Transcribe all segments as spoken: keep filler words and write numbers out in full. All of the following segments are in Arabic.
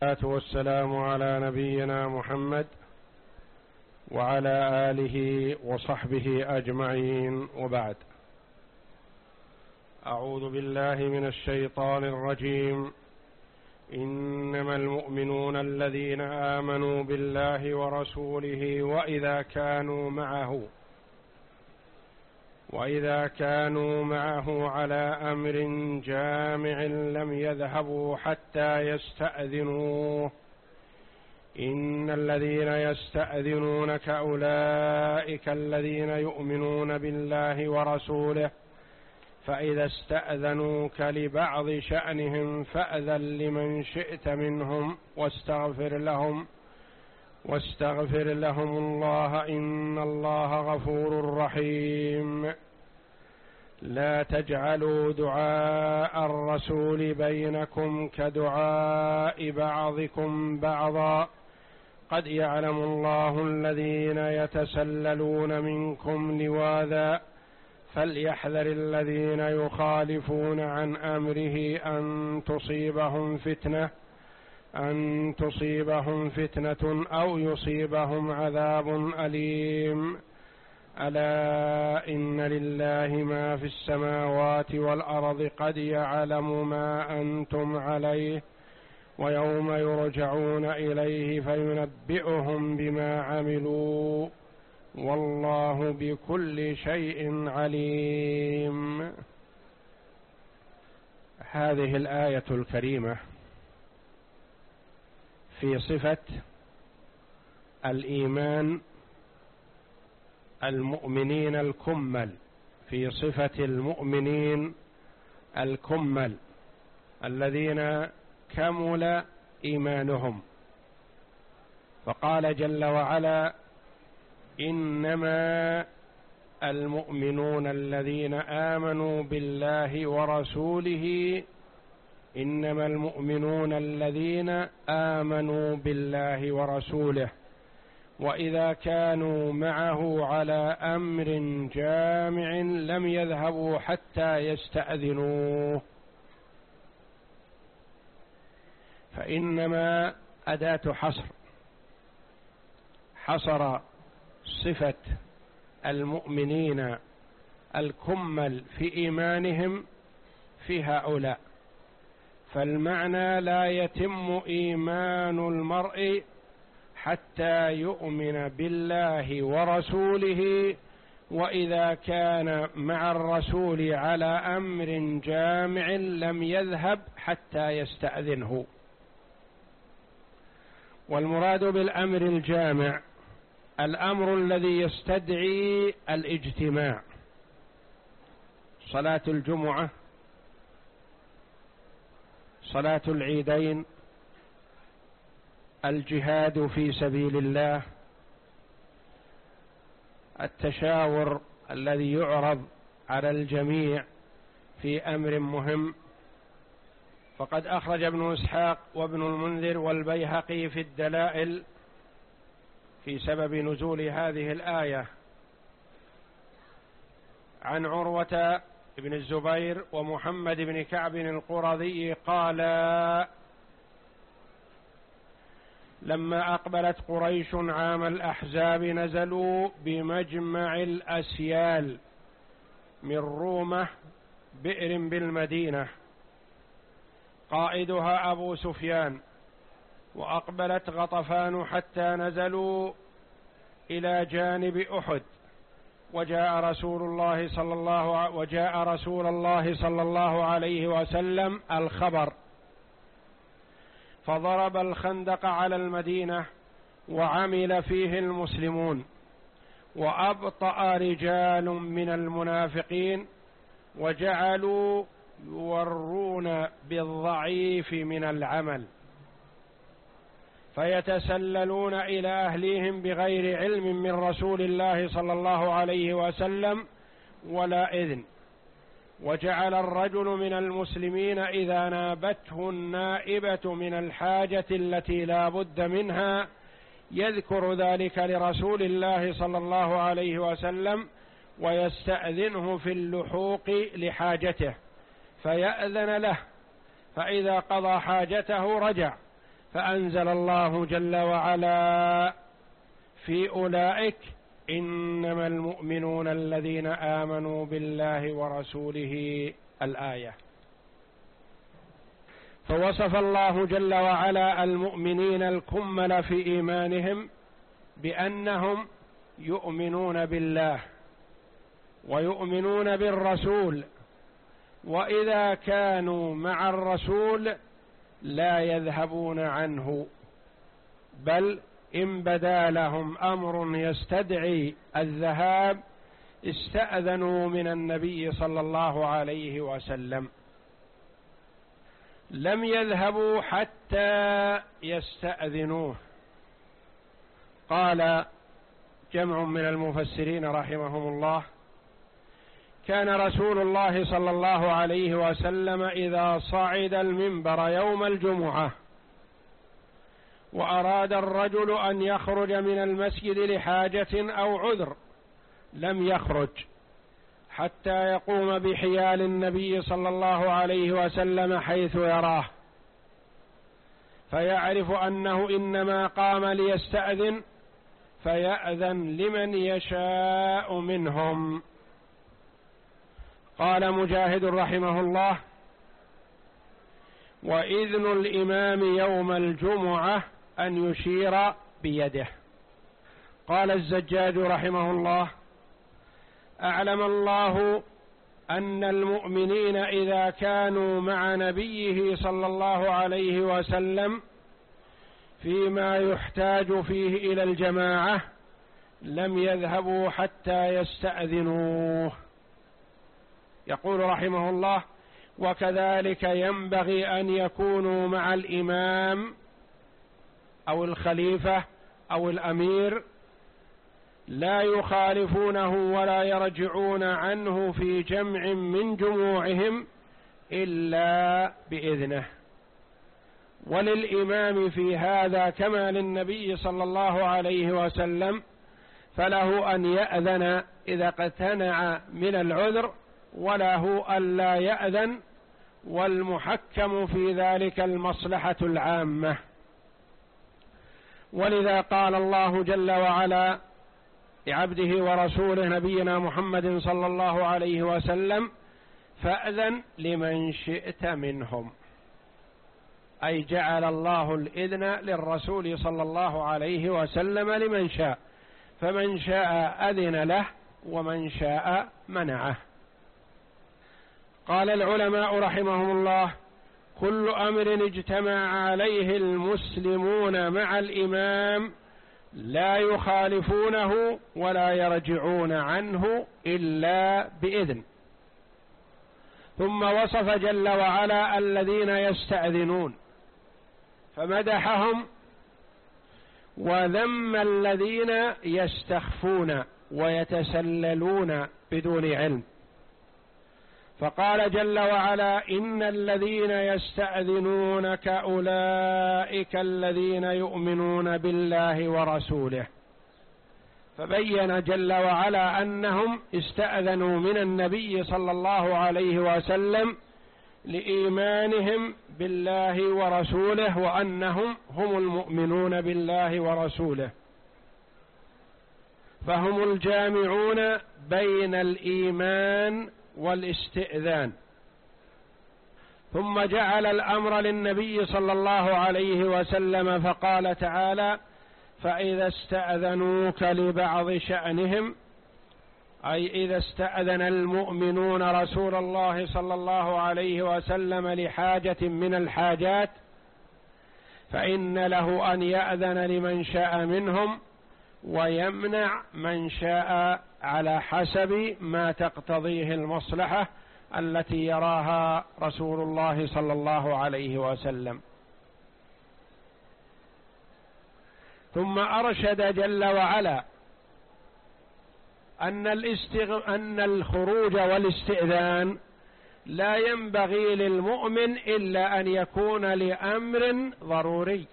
والصلاة والسلام على نبينا محمد وعلى آله وصحبه أجمعين، وبعد. أعوذ بالله من الشيطان الرجيم. إنما المؤمنون الذين آمنوا بالله ورسوله وإذا كانوا معه وإذا كانوا معه على أمر جامع لم يذهبوا حتى يستأذنوه. إن الذين يستأذنونك أولئك الذين يؤمنون بالله ورسوله، فإذا استأذنوك لبعض شأنهم فأذن لمن شئت منهم واستغفر لهم واستغفر لهم الله إن الله غفور رحيم. لا تجعلوا دعاء الرسول بينكم كدعاء بعضكم بعضا، قد يعلم الله الذين يتسللون منكم لواذا، فليحذر الذين يخالفون عن أمره أن تصيبهم فتنة أن تصيبهم فتنة أو يصيبهم عذاب أليم. ألا إن لله ما في السماوات والأرض قد يعلم ما أنتم عليه، ويوم يرجعون إليه فينبئهم بما عملوا، والله بكل شيء عليم. هذه الآية الكريمة في صفة الإيمان المؤمنين الكمل، في صفة المؤمنين الكمل الذين كمل إيمانهم. فقال جل وعلا: إنما المؤمنون الذين آمنوا بالله ورسوله إنما المؤمنون الذين آمنوا بالله ورسوله وإذا كانوا معه على أمر جامع لم يذهبوا حتى يستأذنوه. فإنما أداة حصر، حصر صفة المؤمنين الكمل في إيمانهم في هؤلاء. فالمعنى: لا يتم إيمان المرء حتى يؤمن بالله ورسوله وإذا كان مع الرسول على أمر جامع لم يذهب حتى يستأذنه. والمراد بالأمر الجامع الأمر الذي يستدعي الاجتماع، صلاة الجمعة، صلاة العيدين، الجهاد في سبيل الله، التشاور الذي يعرض على الجميع في أمر مهم. فقد أخرج ابن إسحاق وابن المنذر والبيهقي في الدلائل في سبب نزول هذه الآية عن عروة بن الزبير ومحمد بن كعب القرظي قال: لما أقبلت قريش عام الأحزاب نزلوا بمجمع الأسيال من رومة بئر بالمدينة، قائدها أبو سفيان، وأقبلت غطفان حتى نزلوا إلى جانب أحد، وجاء رسول الله صلى الله وجاء رسول الله صلى الله عليه وسلم الخبر، فضرب الخندق على المدينة وعمل فيه المسلمون، وأبطأ رجال من المنافقين وجعلوا يورون بالضعيف من العمل، فيتسللون إلى أهليهم بغير علم من رسول الله صلى الله عليه وسلم ولا إذن. وجعل الرجل من المسلمين إذا نابته النائبة من الحاجة التي لا بد منها يذكر ذلك لرسول الله صلى الله عليه وسلم ويستأذنه في اللحوق لحاجته، فيأذن له، فإذا قضى حاجته رجع، فأنزل الله جل وعلا في أولئك إنما المؤمنون الذين آمنوا بالله ورسوله الآية. فوصف الله جل وعلا المؤمنين الكمل في إيمانهم بأنهم يؤمنون بالله ويؤمنون بالرسول، وإذا كانوا مع الرسول لا يذهبون عنه، بل إن بدا لهم أمر يستدعي الذهاب استأذنوا من النبي صلى الله عليه وسلم، لم يذهبوا حتى يستأذنوه. قال جمع من المفسرين رحمهم الله: كان رسول الله صلى الله عليه وسلم إذا صعد المنبر يوم الجمعة وأراد الرجل أن يخرج من المسجد لحاجة أو عذر لم يخرج حتى يقوم بحيال النبي صلى الله عليه وسلم حيث يراه، فيعرف أنه إنما قام ليستأذن فيأذن لمن يشاء منهم. قال مجاهد رحمه الله: وإذن الإمام يوم الجمعة أن يشير بيده. قال الزجاج رحمه الله: أعلم الله أن المؤمنين إذا كانوا مع نبيه صلى الله عليه وسلم فيما يحتاج فيه إلى الجماعة لم يذهبوا حتى يستأذنوه. يقول رحمه الله: وكذلك ينبغي أن يكونوا مع الإمام أو الخليفة أو الأمير لا يخالفونه ولا يرجعون عنه في جمع من جموعهم إلا بإذنه. وللإمام في هذا كما للنبي صلى الله عليه وسلم، فله أن يأذن إذا اقتنع من العذر، وله ألا يأذن، والمحكم في ذلك المصلحة العامة. ولذا قال الله جل وعلا لعبده ورسوله نبينا محمد صلى الله عليه وسلم: فأذن لمن شئت منهم، أي جعل الله الإذن للرسول صلى الله عليه وسلم لمن شاء، فمن شاء أذن له ومن شاء منعه. قال العلماء رحمهم الله: كل أمر اجتمع عليه المسلمون مع الإمام لا يخالفونه ولا يرجعون عنه إلا بإذن. ثم وصف جل وعلا الذين يستأذنون فمدحهم، وذم الذين يستخفون ويتسللون بدون علم، فقال جل وعلا: إن الذين يستأذنونك أولئك الذين يؤمنون بالله ورسوله. فبين جل وعلا أنهم استأذنوا من النبي صلى الله عليه وسلم لإيمانهم بالله ورسوله، وأنهم هم المؤمنون بالله ورسوله، فهم الجامعون بين الإيمان والاستئذان. ثم جعل الأمر للنبي صلى الله عليه وسلم فقال تعالى: فإذا استأذنوك لبعض شأنهم، أي إذا استأذن المؤمنون رسول الله صلى الله عليه وسلم لحاجة من الحاجات فإن له أن يأذن لمن شاء منهم ويمنع من شاء على حسب ما تقتضيه المصلحة التي يراها رسول الله صلى الله عليه وسلم. ثم أرشد جل وعلا أن, الاستغ... أن الخروج والاستئذان لا ينبغي للمؤمن إلا أن يكون لأمر ضروري،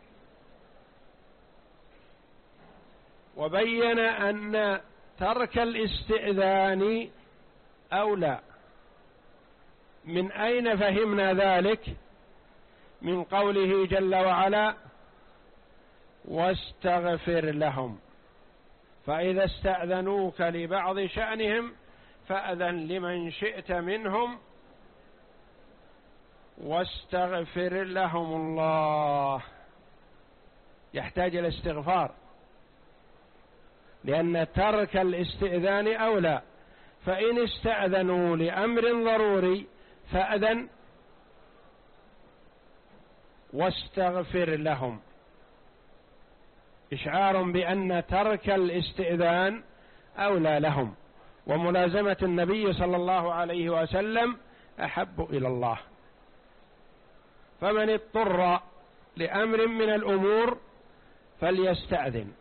وبين أن ترك الاستئذان أولى. من أين فهمنا ذلك؟ من قوله جل وعلا واستغفر لهم، فإذا استأذنوك لبعض شأنهم فأذن لمن شئت منهم واستغفر لهم الله. يحتاج إلى استغفار، لأن ترك الاستئذان أولى. فإن استأذنوا لأمر ضروري فأذن واستغفر لهم، إشعار بأن ترك الاستئذان أولى لهم، وملازمة النبي صلى الله عليه وسلم أحب إلى الله. فمن اضطر لأمر من الأمور فليستأذن.